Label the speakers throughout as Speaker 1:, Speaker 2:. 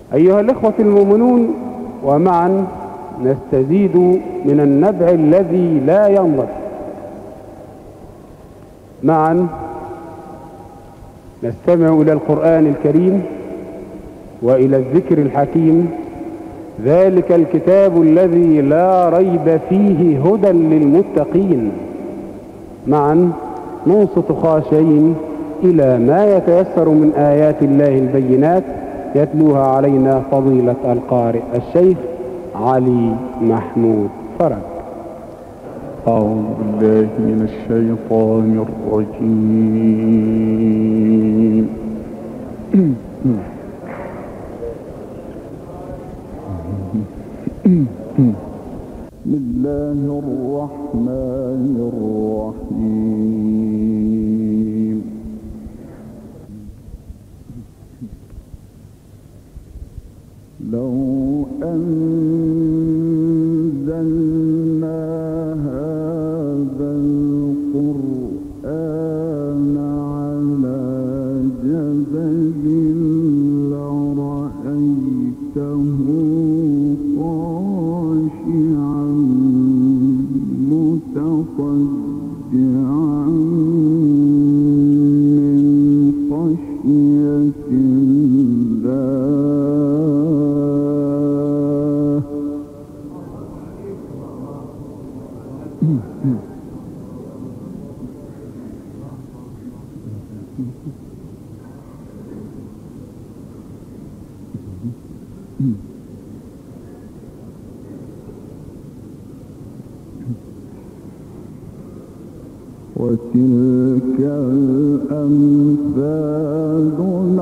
Speaker 1: أيها الإخوة المؤمنون، ومعا نستزيد من النبع الذي لا ينضب. معا نستمع إلى القرآن الكريم وإلى الذكر الحكيم، ذلك الكتاب الذي لا ريب فيه هدى للمتقين. معا ننصت خاشعين إلى ما يتيسر من آيات الله البينات، يتلوها علينا فضيلة القارئ الشيخ علي محمود فرج.
Speaker 2: أعوذ بالله من الشيطان الرجيم. بسم الله الرحمن الرحيم. لو أنزلنا هذا القرآن على جبل لرأيته خاشعا متصدعا من خشية الله. وتلك الأمثال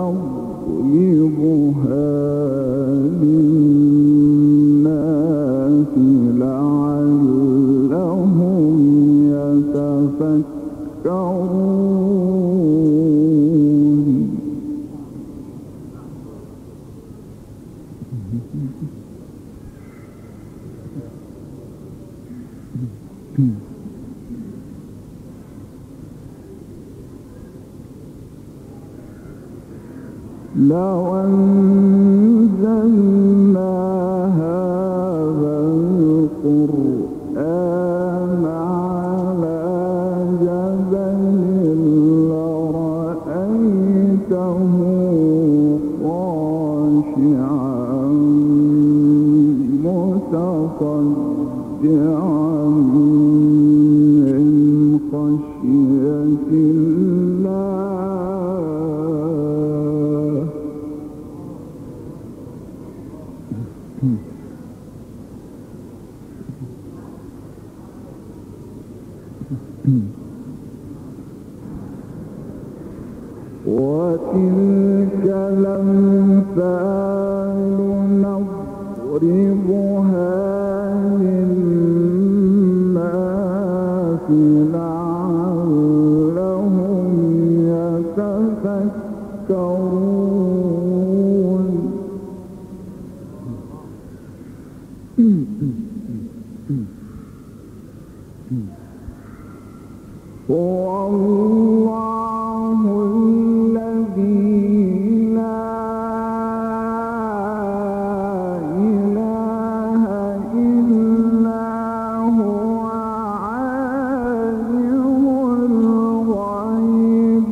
Speaker 2: نضربها للناس لعلهم يتفكرون. لو أنزلنا هذا القرآن على جبل لرأيته خاشعا متصدعا من خشية الله. وتلك الأمثال نضربها للناس لعلهم يتفكرون. هو الله الذي لا إله إلا هو عالم الغيب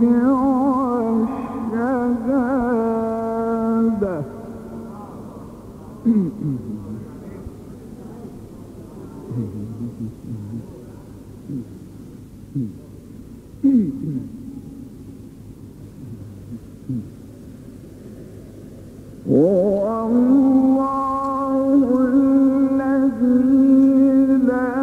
Speaker 2: والشهادة. هو الله الذي لا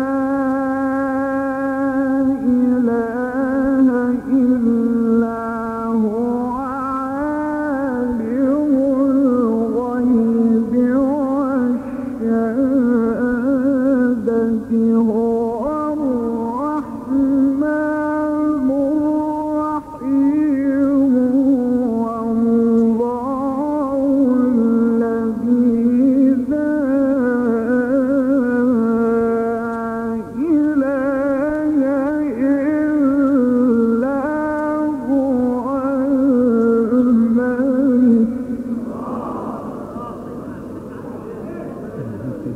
Speaker 2: إله إلا هو عالم الغيب والشهادة. هو الرحمن الرحيم. والله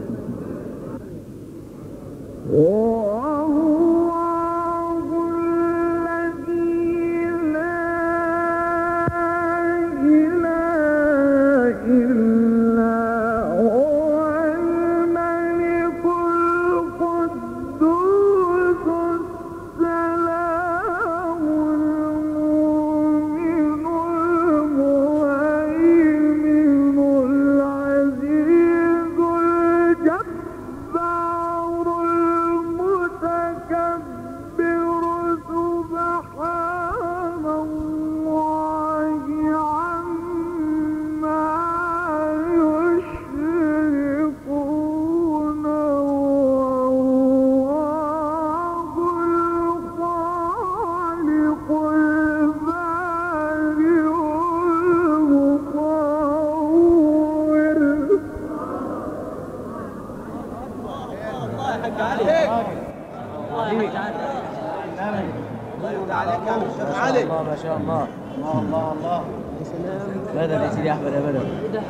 Speaker 3: ما شاء الله. الله الله. بدل يا سيدي احمد يا بدل.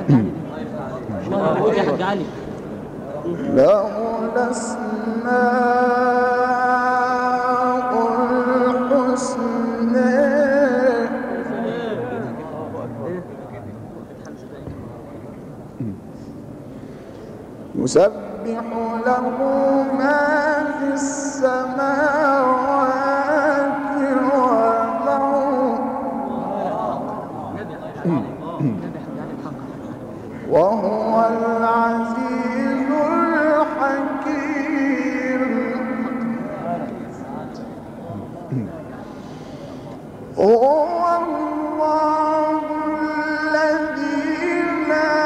Speaker 3: يا حاج علي.
Speaker 2: له الاسماء الحسنى يسبح له ما في السماوات وهو العزيز الحكيم هو الله الذي لا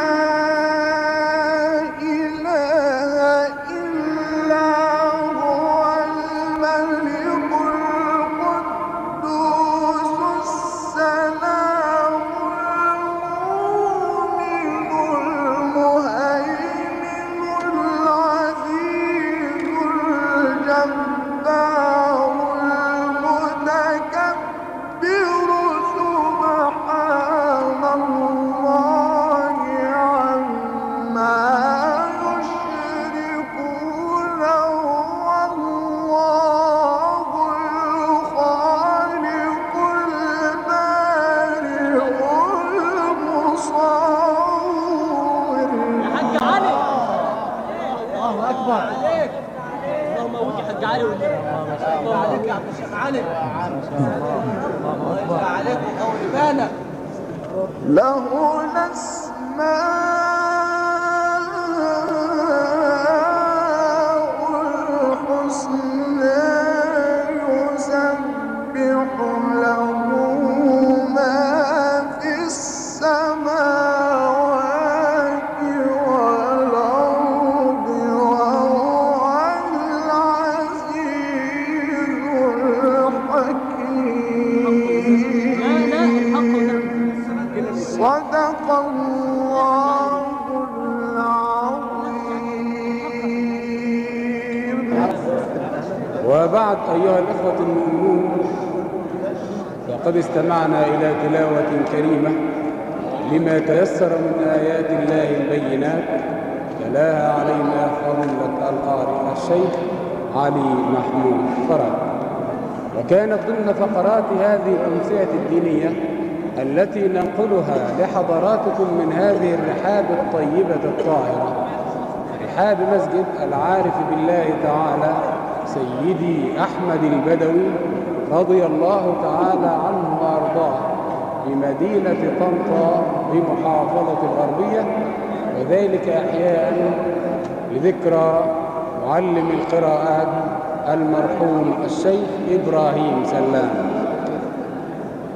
Speaker 2: إله إلا هو الملك القدوس السلام له الأسماء الحسنى يسبح له ما في السماوات والأرض وهو العزيز الحكيم صدق الله العظيم.
Speaker 1: وبعد أيها الإخوة المؤمنون، لقد استمعنا إلى تلاوة كريمة لما تيسر من آيات الله البينات تلاها علينا فضيلة القارئ الشيخ علي محمود فرج. وكانت ضمن فقرات هذه الأمسية الدينية التي ننقلها لحضراتكم من هذه الرحاب الطيبة الطاهرة، رحاب مسجد العارف بالله تعالى سيدي أحمد البدوي رضي الله تعالى عنه وأرضاه بمدينة طنطا بمحافظة الغربية، وذلك أحياء لذكرى معلم القراءات المرحوم الشيخ إبراهيم سلام.